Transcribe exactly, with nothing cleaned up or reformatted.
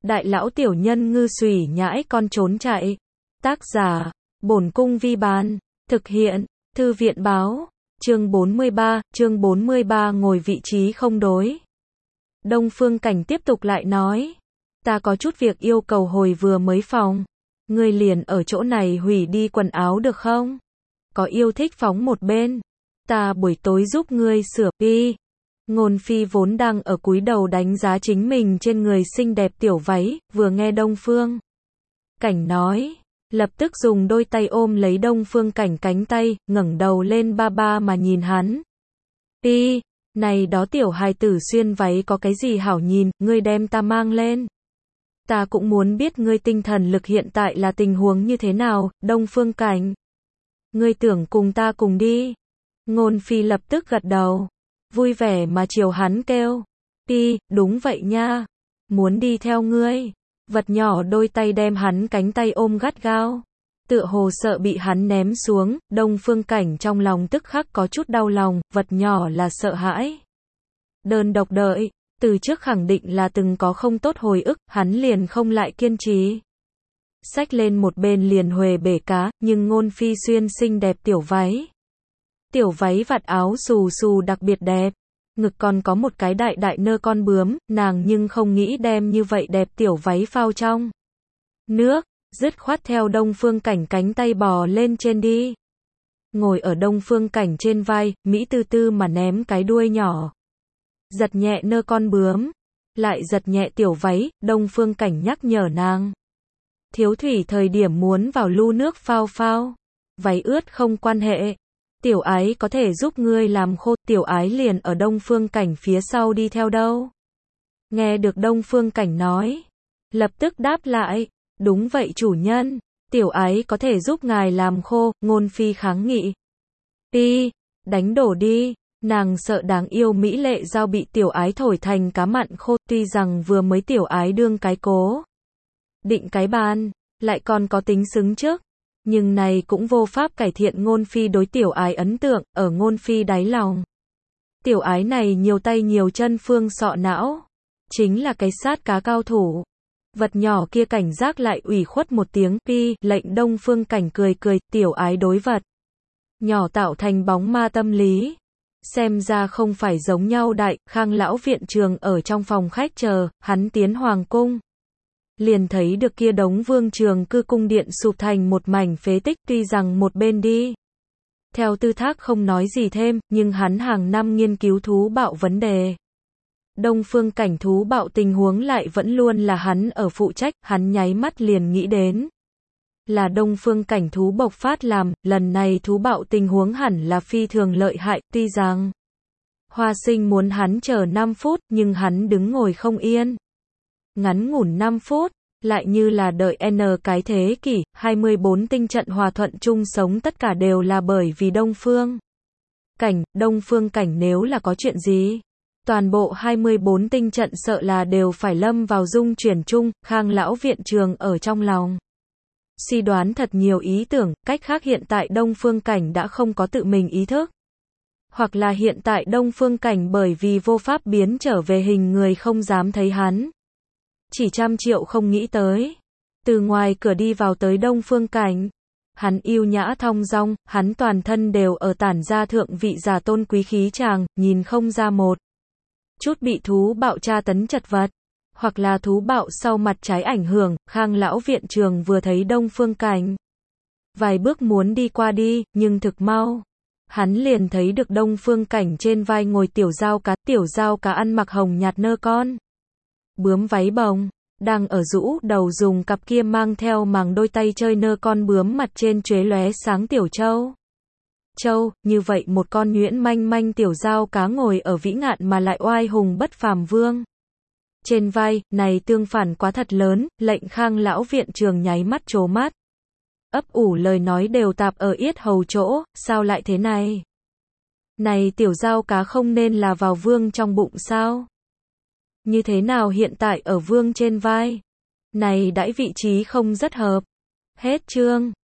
đại lão tiểu nhân ngư xùy nhãi con trốn chạy. Tác giả, Bổn Cung Vi Bán. Thực hiện, Thư viện Báo. Chương bốn mươi ba, chương bốn mươi ba ngồi vị trí không đối. Đông Phương Cảnh tiếp tục lại nói. Ta có chút việc yêu cầu hồi vừa mới phòng. Ngươi liền ở chỗ này hủy đi quần áo được không? Có yêu thích phóng một bên. Ta buổi tối giúp ngươi sửa đi. Ngôn Phi vốn đang ở cúi đầu đánh giá chính mình trên người xinh đẹp tiểu váy, vừa nghe Đông Phương Cảnh nói, lập tức dùng đôi tay ôm lấy Đông Phương Cảnh cánh tay, ngẩng đầu lên ba ba mà nhìn hắn. Pi, này đó tiểu hài tử xuyên váy có cái gì hảo nhìn, ngươi đem ta mang lên. Ta cũng muốn biết ngươi tinh thần lực hiện tại là tình huống như thế nào, Đông Phương Cảnh. Ngươi tưởng cùng ta cùng đi. Ngôn Phi lập tức gật đầu. Vui vẻ mà chiều hắn kêu. Pi, đúng vậy nha. Muốn đi theo ngươi. Vật nhỏ đôi tay đem hắn cánh tay ôm gắt gao. Tựa hồ sợ bị hắn ném xuống, Đông Phương Cảnh trong lòng tức khắc có chút đau lòng, vật nhỏ là sợ hãi. Đơn độc đợi, từ trước khẳng định là từng có không tốt hồi ức, hắn liền không lại kiên trì. Xách lên một bên liền huề bể cá, nhưng Ngôn Phi xuyên xinh đẹp tiểu váy. Tiểu váy vạt áo xù xù đặc biệt đẹp, ngực còn có một cái đại đại nơ con bướm, nàng nhưng không nghĩ đem như vậy đẹp tiểu váy phao trong nước, dứt khoát theo Đông Phương Cảnh cánh tay bò lên trên đi. Ngồi ở Đông Phương Cảnh trên vai, Mỹ tư tư mà ném cái đuôi nhỏ. Giật nhẹ nơ con bướm, lại giật nhẹ tiểu váy, Đông Phương Cảnh nhắc nhở nàng. Thiếu thủy thời điểm muốn vào lu nước phao phao, váy ướt không quan hệ. Tiểu ái có thể giúp ngươi làm khô, tiểu ái liền ở Đông Phương Cảnh phía sau đi theo đâu. Nghe được Đông Phương Cảnh nói, lập tức đáp lại, đúng vậy chủ nhân, tiểu ái có thể giúp ngài làm khô, Ngôn Phi kháng nghị. Pi, đánh đổ đi, nàng sợ đáng yêu mỹ lệ dao bị tiểu ái thổi thành cá mặn khô, tuy rằng vừa mới tiểu ái đương cái cố. Định cái bàn, lại còn có tính xứng trước. Nhưng này cũng vô pháp cải thiện Ngôn Phi đối tiểu ái ấn tượng, ở Ngôn Phi đáy lòng. Tiểu ái này nhiều tay nhiều chân phương sọ não. Chính là cái sát cá cao thủ. Vật nhỏ kia cảnh giác lại ủy khuất một tiếng pi, lệnh Đông Phương Cảnh cười cười, tiểu ái đối vật nhỏ tạo thành bóng ma tâm lý. Xem ra không phải giống nhau đại, Khang lão viện trường ở trong phòng khách chờ, hắn tiến hoàng cung. Liền thấy được kia đống vương trường cư cung điện sụp thành một mảnh phế tích, tuy rằng một bên đi. Theo Tư Thác không nói gì thêm, nhưng hắn hàng năm nghiên cứu thú bạo vấn đề. Đông Phương Cảnh thú bạo tình huống lại vẫn luôn là hắn ở phụ trách, hắn nháy mắt liền nghĩ đến. Là Đông Phương Cảnh thú bộc phát làm, lần này thú bạo tình huống hẳn là phi thường lợi hại, tuy rằng Hoa Sinh muốn hắn chờ năm phút, nhưng hắn đứng ngồi không yên. Ngắn ngủn năm phút, lại như là đợi N cái thế kỷ, hai mươi bốn tinh trận hòa thuận chung sống tất cả đều là bởi vì Đông Phương Cảnh, Đông Phương Cảnh nếu là có chuyện gì, toàn bộ hai mươi bốn tinh trận sợ là đều phải lâm vào dung chuyển chung, Khang lão viện trường ở trong lòng. Suy đoán thật nhiều ý tưởng, cách khác hiện tại Đông Phương Cảnh đã không có tự mình ý thức. Hoặc là hiện tại Đông Phương Cảnh bởi vì vô pháp biến trở về hình người không dám thấy hắn. Chỉ trăm triệu không nghĩ tới. Từ ngoài cửa đi vào tới Đông Phương Cảnh. Hắn yêu nhã thong dong, hắn toàn thân đều ở tản ra thượng vị giả tôn quý khí chàng, nhìn không ra một chút bị thú bạo tra tấn chật vật. Hoặc là thú bạo sau mặt trái ảnh hưởng, Khang lão viện trường vừa thấy Đông Phương Cảnh. Vài bước muốn đi qua đi, nhưng thực mau. Hắn liền thấy được Đông Phương Cảnh trên vai ngồi tiểu dao cá, tiểu dao cá ăn mặc hồng nhạt nơ con bướm váy bồng, đang ở rũ đầu dùng cặp kia mang theo màng đôi tay chơi nơ con bướm mặt trên chuế lóe sáng tiểu châu. Châu, như vậy một con nhuyễn manh manh tiểu dao cá ngồi ở vĩ ngạn mà lại oai hùng bất phàm vương. Trên vai, này tương phản quá thật lớn, lệnh Khang lão viện trường nháy mắt trố mắt. Ấp ủ lời nói đều tạp ở yết hầu chỗ, sao lại thế này? Này tiểu dao cá không nên là vào vương trong bụng sao? Như thế nào hiện tại ở vương trên vai? Này đãi vị trí không rất hợp. Hết chương.